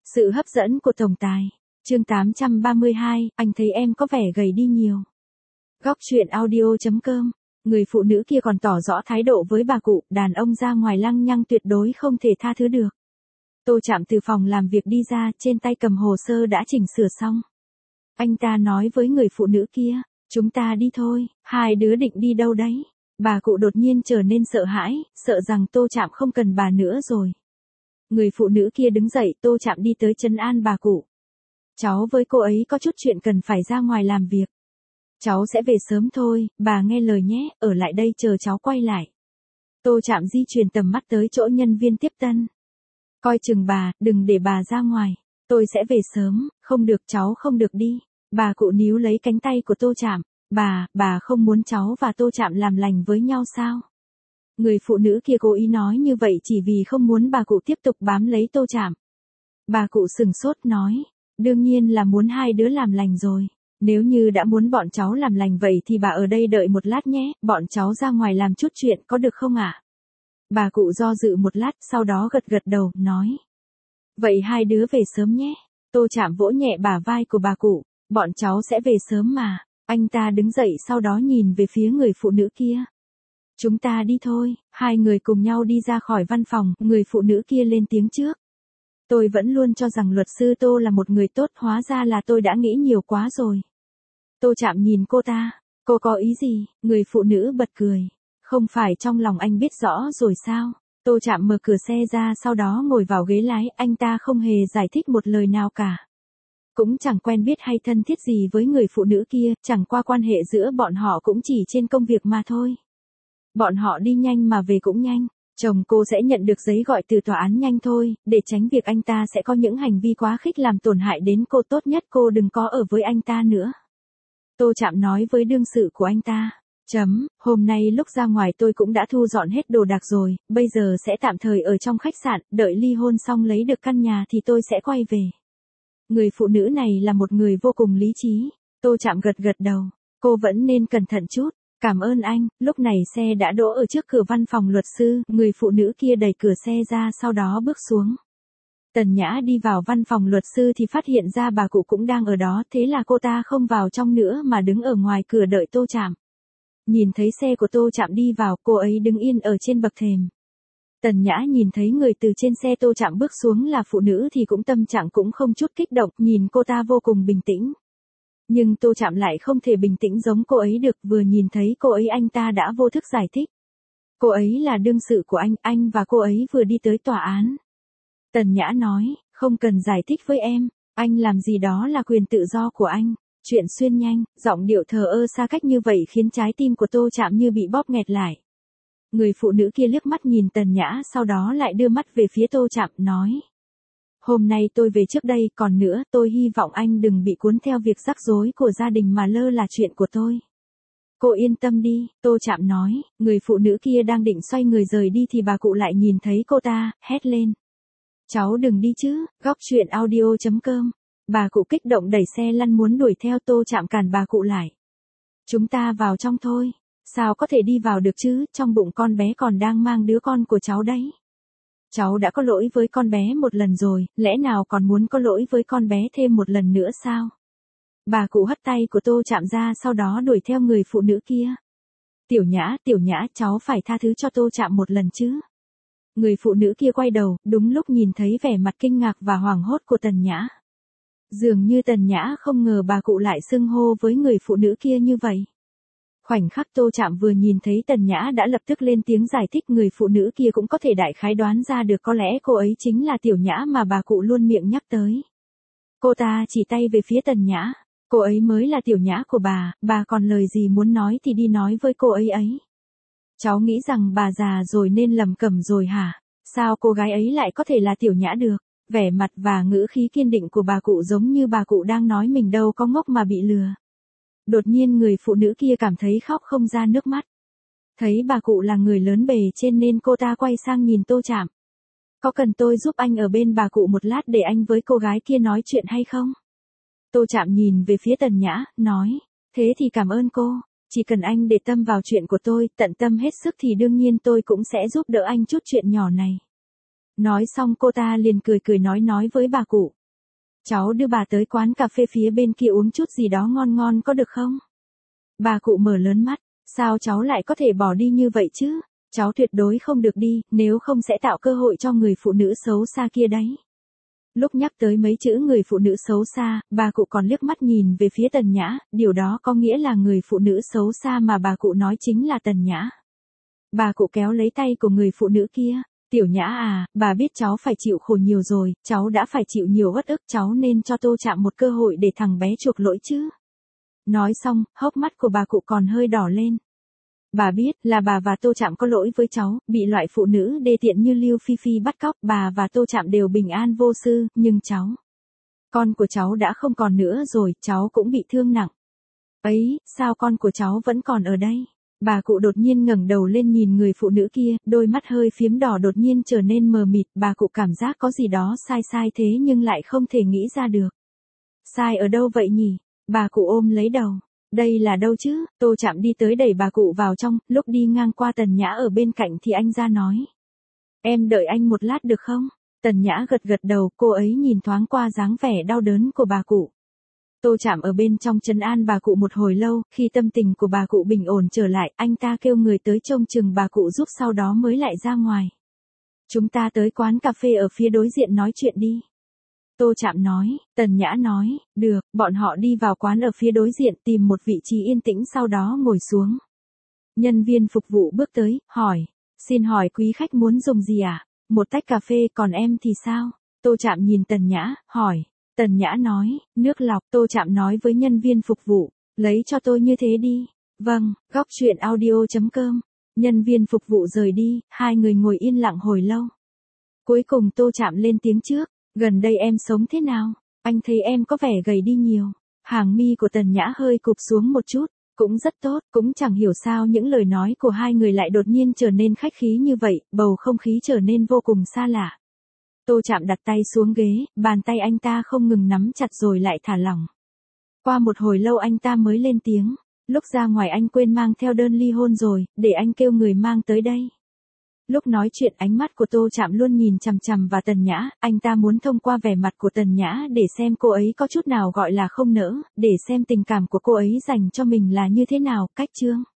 Sự hấp dẫn của tổng tài. Chương 832, anh thấy em có vẻ gầy đi nhiều. Góc truyện audio.com. Người phụ nữ kia còn tỏ rõ thái độ với bà cụ, đàn ông ra ngoài lăng nhăng tuyệt đối không thể tha thứ được. Tô Trạm từ phòng làm việc đi ra, trên tay cầm hồ sơ đã chỉnh sửa xong. Anh ta nói với người phụ nữ kia, chúng ta đi thôi, hai đứa định đi đâu đấy? Bà cụ đột nhiên trở nên sợ hãi, sợ rằng Tô Trạm không cần bà nữa rồi. Người phụ nữ kia đứng dậy, Tô Trạm đi tới trấn an bà cụ. Cháu với cô ấy có chút chuyện cần phải ra ngoài làm việc. Cháu sẽ về sớm thôi, bà nghe lời nhé, ở lại đây chờ cháu quay lại. Tô Trạm di chuyển tầm mắt tới chỗ nhân viên tiếp tân. Coi chừng bà, đừng để bà ra ngoài. Tôi sẽ về sớm, không được cháu không được đi. Bà cụ níu lấy cánh tay của Tô Trạm. Bà không muốn cháu và Tô Trạm làm lành với nhau sao? Người phụ nữ kia cố ý nói như vậy chỉ vì không muốn bà cụ tiếp tục bám lấy Tô Trạm. Bà cụ sừng sốt nói, đương nhiên là muốn hai đứa làm lành rồi. Nếu như đã muốn bọn cháu làm lành vậy thì bà ở đây đợi một lát nhé, bọn cháu ra ngoài làm chút chuyện có được không ạ? Bà cụ do dự một lát, sau đó gật gật đầu, nói. Vậy hai đứa về sớm nhé. Tô Trạm vỗ nhẹ bả vai của bà cụ, bọn cháu sẽ về sớm mà. Anh ta đứng dậy sau đó nhìn về phía người phụ nữ kia. Chúng ta đi thôi, hai người cùng nhau đi ra khỏi văn phòng, người phụ nữ kia lên tiếng trước. Tôi vẫn luôn cho rằng luật sư Tô là một người tốt, hóa ra là tôi đã nghĩ nhiều quá rồi. Tô Trạm nhìn cô ta, cô có ý gì? Người phụ nữ bật cười. Không phải trong lòng anh biết rõ rồi sao? Tô Trạm mở cửa xe ra sau đó ngồi vào ghế lái, anh ta không hề giải thích một lời nào cả. Cũng chẳng quen biết hay thân thiết gì với người phụ nữ kia, chẳng qua quan hệ giữa bọn họ cũng chỉ trên công việc mà thôi. Bọn họ đi nhanh mà về cũng nhanh. Chồng cô sẽ nhận được giấy gọi từ tòa án nhanh thôi, để tránh việc anh ta sẽ có những hành vi quá khích làm tổn hại đến cô, tốt nhất cô đừng có ở với anh ta nữa. Tô Trạm nói với đương sự của anh ta. Hôm nay lúc ra ngoài tôi cũng đã thu dọn hết đồ đạc rồi, bây giờ sẽ tạm thời ở trong khách sạn, đợi ly hôn xong lấy được căn nhà thì tôi sẽ quay về. Người phụ nữ này là một người vô cùng lý trí. Tô Trạm gật gật đầu. Cô vẫn nên cẩn thận chút. Cảm ơn anh. Lúc này xe đã đỗ ở trước cửa văn phòng luật sư, người phụ nữ kia đẩy cửa xe ra sau đó bước xuống. Tần Nhã đi vào văn phòng luật sư thì phát hiện ra bà cụ cũng đang ở đó, thế là cô ta không vào trong nữa mà đứng ở ngoài cửa đợi Tô Trạm. Nhìn thấy xe của Tô Trạm đi vào, cô ấy đứng yên ở trên bậc thềm. Tần Nhã nhìn thấy người từ trên xe Tô Trạm bước xuống là phụ nữ thì cũng tâm trạng cũng không chút kích động, nhìn cô ta vô cùng bình tĩnh. Nhưng Tô Trạm lại không thể bình tĩnh giống cô ấy được, vừa nhìn thấy cô ấy anh ta đã vô thức giải thích. Cô ấy là đương sự của anh và cô ấy vừa đi tới tòa án. Tần Nhã nói, không cần giải thích với em, anh làm gì đó là quyền tự do của anh. Chuyện xuyên nhanh, giọng điệu thờ ơ xa cách như vậy khiến trái tim của Tô Trạm như bị bóp nghẹt lại. Người phụ nữ kia liếc mắt nhìn Tần Nhã sau đó lại đưa mắt về phía Tô Trạm, nói. Hôm nay tôi về trước đây, còn nữa, tôi hy vọng anh đừng bị cuốn theo việc rắc rối của gia đình mà lơ là chuyện của tôi. Cô yên tâm đi, Tô Trạm nói, người phụ nữ kia đang định xoay người rời đi thì bà cụ lại nhìn thấy cô ta, hét lên. Cháu đừng đi chứ, góc truyện audio.com. Bà cụ kích động đẩy xe lăn muốn đuổi theo, Tô Trạm cản bà cụ lại. Chúng ta vào trong thôi. Sao có thể đi vào được chứ, trong bụng con bé còn đang mang đứa con của cháu đấy. Cháu đã có lỗi với con bé một lần rồi, lẽ nào còn muốn có lỗi với con bé thêm một lần nữa sao? Bà cụ hất tay của Tô Trạm ra sau đó đuổi theo người phụ nữ kia. Tiểu Nhã, cháu phải tha thứ cho Tô Trạm một lần chứ. Người phụ nữ kia quay đầu, đúng lúc nhìn thấy vẻ mặt kinh ngạc và hoảng hốt của Tần Nhã. Dường như Tần Nhã không ngờ bà cụ lại xưng hô với người phụ nữ kia như vậy. Khoảnh khắc Tô Trạm vừa nhìn thấy Tần Nhã đã lập tức lên tiếng giải thích, người phụ nữ kia cũng có thể đại khái đoán ra được có lẽ cô ấy chính là Tiểu Nhã mà bà cụ luôn miệng nhắc tới. Cô ta chỉ tay về phía Tần Nhã, cô ấy mới là Tiểu Nhã của bà còn lời gì muốn nói thì đi nói với cô ấy ấy. Cháu nghĩ rằng bà già rồi nên lầm cẩm rồi hả? Sao cô gái ấy lại có thể là Tiểu Nhã được? Vẻ mặt và ngữ khí kiên định của bà cụ giống như bà cụ đang nói mình đâu có ngốc mà bị lừa. Đột nhiên người phụ nữ kia cảm thấy khóc không ra nước mắt. Thấy bà cụ là người lớn bề trên nên cô ta quay sang nhìn Tô Trạm. Có cần tôi giúp anh ở bên bà cụ một lát để anh với cô gái kia nói chuyện hay không? Tô Trạm nhìn về phía Tần Nhã, nói. Thế thì cảm ơn cô, chỉ cần anh để tâm vào chuyện của tôi, tận tâm hết sức thì đương nhiên tôi cũng sẽ giúp đỡ anh chút chuyện nhỏ này. Nói xong cô ta liền cười cười nói với bà cụ. Cháu đưa bà tới quán cà phê phía bên kia uống chút gì đó ngon ngon có được không? Bà cụ mở lớn mắt, sao cháu lại có thể bỏ đi như vậy chứ? Cháu tuyệt đối không được đi, nếu không sẽ tạo cơ hội cho người phụ nữ xấu xa kia đấy. Lúc nhắc tới mấy chữ người phụ nữ xấu xa, bà cụ còn liếc mắt nhìn về phía Tần Nhã, điều đó có nghĩa là người phụ nữ xấu xa mà bà cụ nói chính là Tần Nhã. Bà cụ kéo lấy tay của người phụ nữ kia. Tiểu Nhã à, bà biết cháu phải chịu khổ nhiều rồi, cháu đã phải chịu nhiều uất ức, cháu nên cho Tô Trạm một cơ hội để thằng bé chuộc lỗi chứ. Nói xong, hốc mắt của bà cụ còn hơi đỏ lên. Bà biết là bà và Tô Trạm có lỗi với cháu, bị loại phụ nữ đê tiện như Lưu Phi Phi bắt cóc, bà và Tô Trạm đều bình an vô sự, nhưng cháu, con của cháu đã không còn nữa rồi, cháu cũng bị thương nặng. Ấy, sao con của cháu vẫn còn ở đây? Bà cụ đột nhiên ngẩng đầu lên nhìn người phụ nữ kia, đôi mắt hơi phiếm đỏ đột nhiên trở nên mờ mịt, bà cụ cảm giác có gì đó sai thế nhưng lại không thể nghĩ ra được. Sai ở đâu vậy nhỉ? Bà cụ ôm lấy đầu. Đây là đâu chứ? Tô Trạm đi tới đẩy bà cụ vào trong, lúc đi ngang qua Tần Nhã ở bên cạnh thì anh ra nói. Em đợi anh một lát được không? Tần Nhã gật đầu, cô ấy nhìn thoáng qua dáng vẻ đau đớn của bà cụ. Tô Trạm ở bên trong trấn an bà cụ một hồi lâu, khi tâm tình của bà cụ bình ổn trở lại, anh ta kêu người tới trông chừng bà cụ giúp sau đó mới lại ra ngoài. Chúng ta tới quán cà phê ở phía đối diện nói chuyện đi. Tô Trạm nói, Tần Nhã nói, được, bọn họ đi vào quán ở phía đối diện tìm một vị trí yên tĩnh sau đó ngồi xuống. Nhân viên phục vụ bước tới, hỏi, xin hỏi quý khách muốn dùng gì ạ? Một tách cà phê, còn em thì sao? Tô Trạm nhìn Tần Nhã, hỏi. Tần Nhã nói, nước lọc. Tô Trạm nói với nhân viên phục vụ, lấy cho tôi như thế đi. Vâng, góc truyện audio.com. Nhân viên phục vụ rời đi, hai người ngồi yên lặng hồi lâu. Cuối cùng Tô Trạm lên tiếng trước, gần đây em sống thế nào? Anh thấy em có vẻ gầy đi nhiều. Hàng mi của Tần Nhã hơi cụp xuống một chút, cũng rất tốt, cũng chẳng hiểu sao những lời nói của hai người lại đột nhiên trở nên khách khí như vậy, bầu không khí trở nên vô cùng xa lạ. Tô Trạm đặt tay xuống ghế, bàn tay anh ta không ngừng nắm chặt rồi lại thả lỏng. Qua một hồi lâu anh ta mới lên tiếng, lúc ra ngoài anh quên mang theo đơn ly hôn rồi, để anh kêu người mang tới đây. Lúc nói chuyện ánh mắt của Tô Trạm luôn nhìn chằm chằm vào Tần Nhã, anh ta muốn thông qua vẻ mặt của Tần Nhã để xem cô ấy có chút nào gọi là không nỡ, để xem tình cảm của cô ấy dành cho mình là như thế nào, cách chương.